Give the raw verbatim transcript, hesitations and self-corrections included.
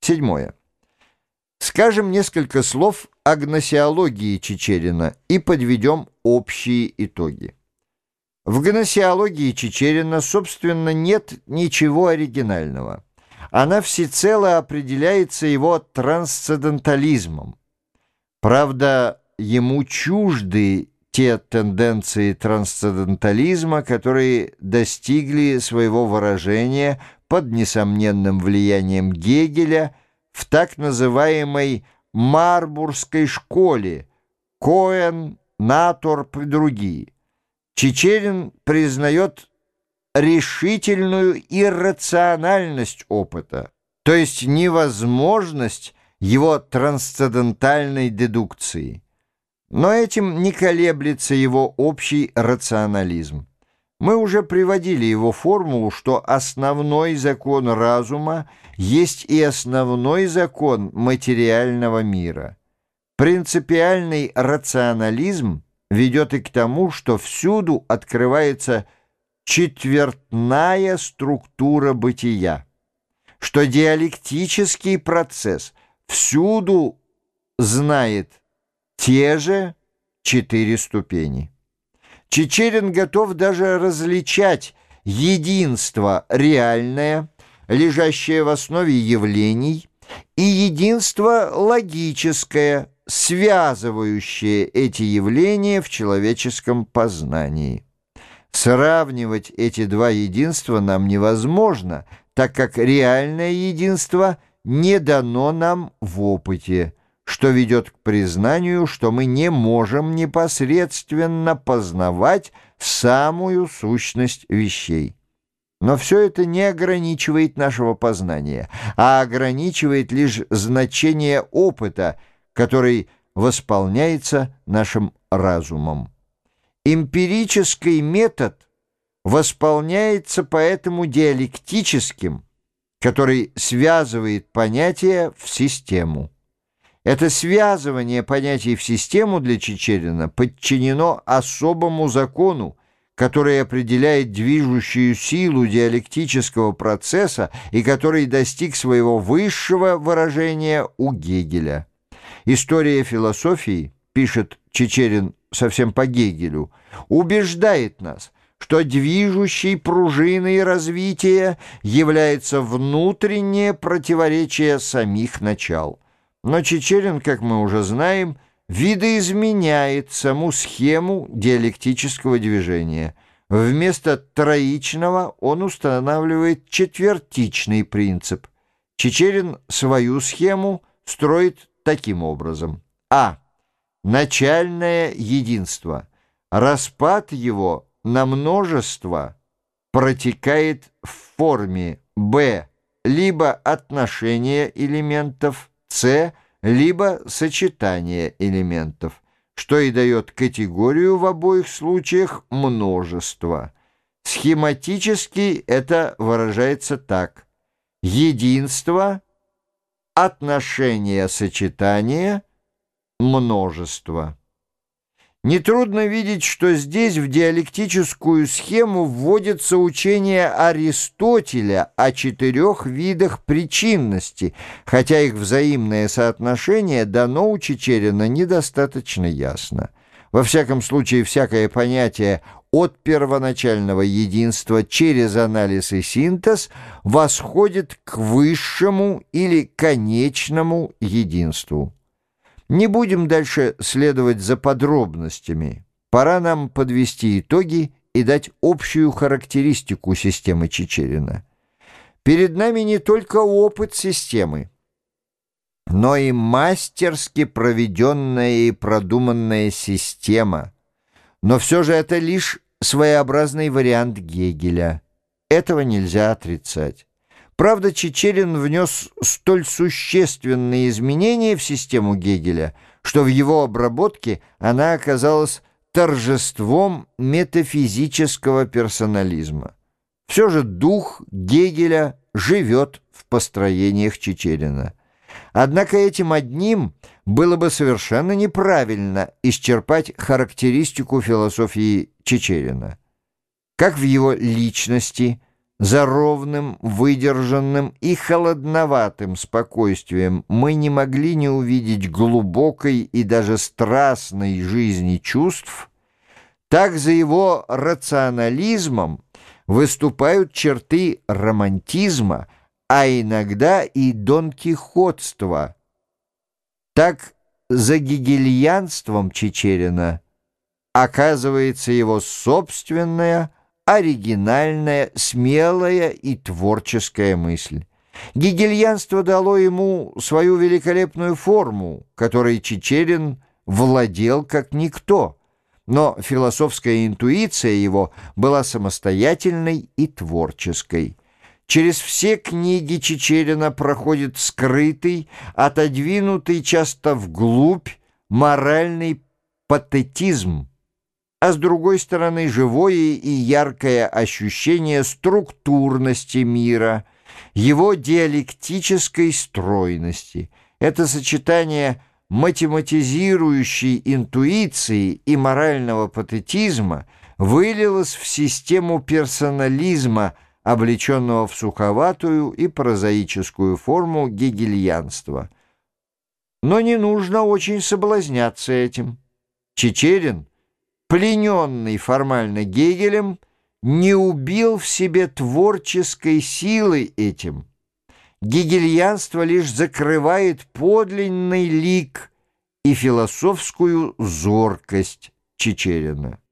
Седьмое. Скажем несколько слов о гносеологии Чичерина и подведем общие итоги. В гносеологии Чичерина, собственно, нет ничего оригинального. Она всецело определяется его трансцендентализмом. Правда, ему чужды те тенденции трансцендентализма, которые достигли своего выражения под несомненным влиянием Гегеля в так называемой Марбургской школе Коэн, Наторп и другие. Чичерин признает решительную иррациональность опыта, то есть невозможность его трансцендентальной дедукции. Но этим не колеблется его общий рационализм. Мы уже приводили его формулу, что основной закон разума есть и основной закон материального мира. Принципиальный рационализм ведет и к тому, что всюду открывается четвертная структура бытия, что диалектический процесс всюду знает те же четыре ступени. Чичерин готов даже различать единство реальное, лежащее в основе явлений, и единство логическое, связывающее эти явления в человеческом познании. Сравнивать эти два единства нам невозможно, так как реальное единство не дано нам в опыте, что ведет к признанию, что мы не можем непосредственно познавать самую сущность вещей. Но все это не ограничивает нашего познания, а ограничивает лишь значение опыта, который восполняется нашим разумом. Эмпирический метод восполняется поэтому диалектическим, который связывает понятия в систему. Это связывание понятий в систему для Чичерина подчинено особому закону, который определяет движущую силу диалектического процесса и который достиг своего высшего выражения у Гегеля. История философии, пишет Чичерин совсем по Гегелю, убеждает нас, что движущей пружиной развития является внутреннее противоречие самих начал. Но Чичерин, как мы уже знаем, видоизменяет саму схему диалектического движения. Вместо троичного он устанавливает четвертичный принцип. Чичерин свою схему строит таким образом. А. Начальное единство. Распад его на множество протекает в форме Б. Либо отношения элементов, С. Либо сочетание элементов, что и дает категорию в обоих случаях множество. Схематически это выражается так. Единство, отношение сочетания, множество. Нетрудно видеть, что здесь в диалектическую схему вводится учение Аристотеля о четырех видах причинности, хотя их взаимное соотношение дано у Чичерина недостаточно ясно. Во всяком случае, всякое понятие от первоначального единства через анализ и синтез восходит к высшему или конечному единству. Не будем дальше следовать за подробностями. Пора нам подвести итоги и дать общую характеристику системы Чичерина. Перед нами не только опыт системы, но и мастерски проведенная и продуманная система. Но все же это лишь своеобразный вариант Гегеля. Этого нельзя отрицать. Правда, Чичерин внес столь существенные изменения в систему Гегеля, что в его обработке она оказалась торжеством метафизического персонализма. Все же дух Гегеля живет в построениях Чичерина. Однако этим одним было бы совершенно неправильно исчерпать характеристику философии Чичерина. Как в его личности, За ровным, выдержанным и холодноватым спокойствием мы не могли не увидеть глубокой и даже страстной жизни чувств, так за его рационализмом выступают черты романтизма, а иногда и донкихотства. Так за гегельянством Чичерина оказывается его собственная, оригинальная, смелая и творческая мысль. Гегельянство дало ему свою великолепную форму, которой Чичерин владел как никто, но философская интуиция его была самостоятельной и творческой. Через все книги Чичерина проходит скрытый, отодвинутый часто вглубь моральный патетизм, а с другой стороны живое и яркое ощущение структурности мира, его диалектической стройности. Это сочетание математизирующей интуиции и морального патетизма вылилось в систему персонализма, облеченного в суховатую и прозаическую форму гегельянства. Но не нужно очень соблазняться этим. Чичерин, плененный формально Гегелем, не убил в себе творческой силы этим. Гегельянство лишь закрывает подлинный лик и философскую зоркость Чичерина.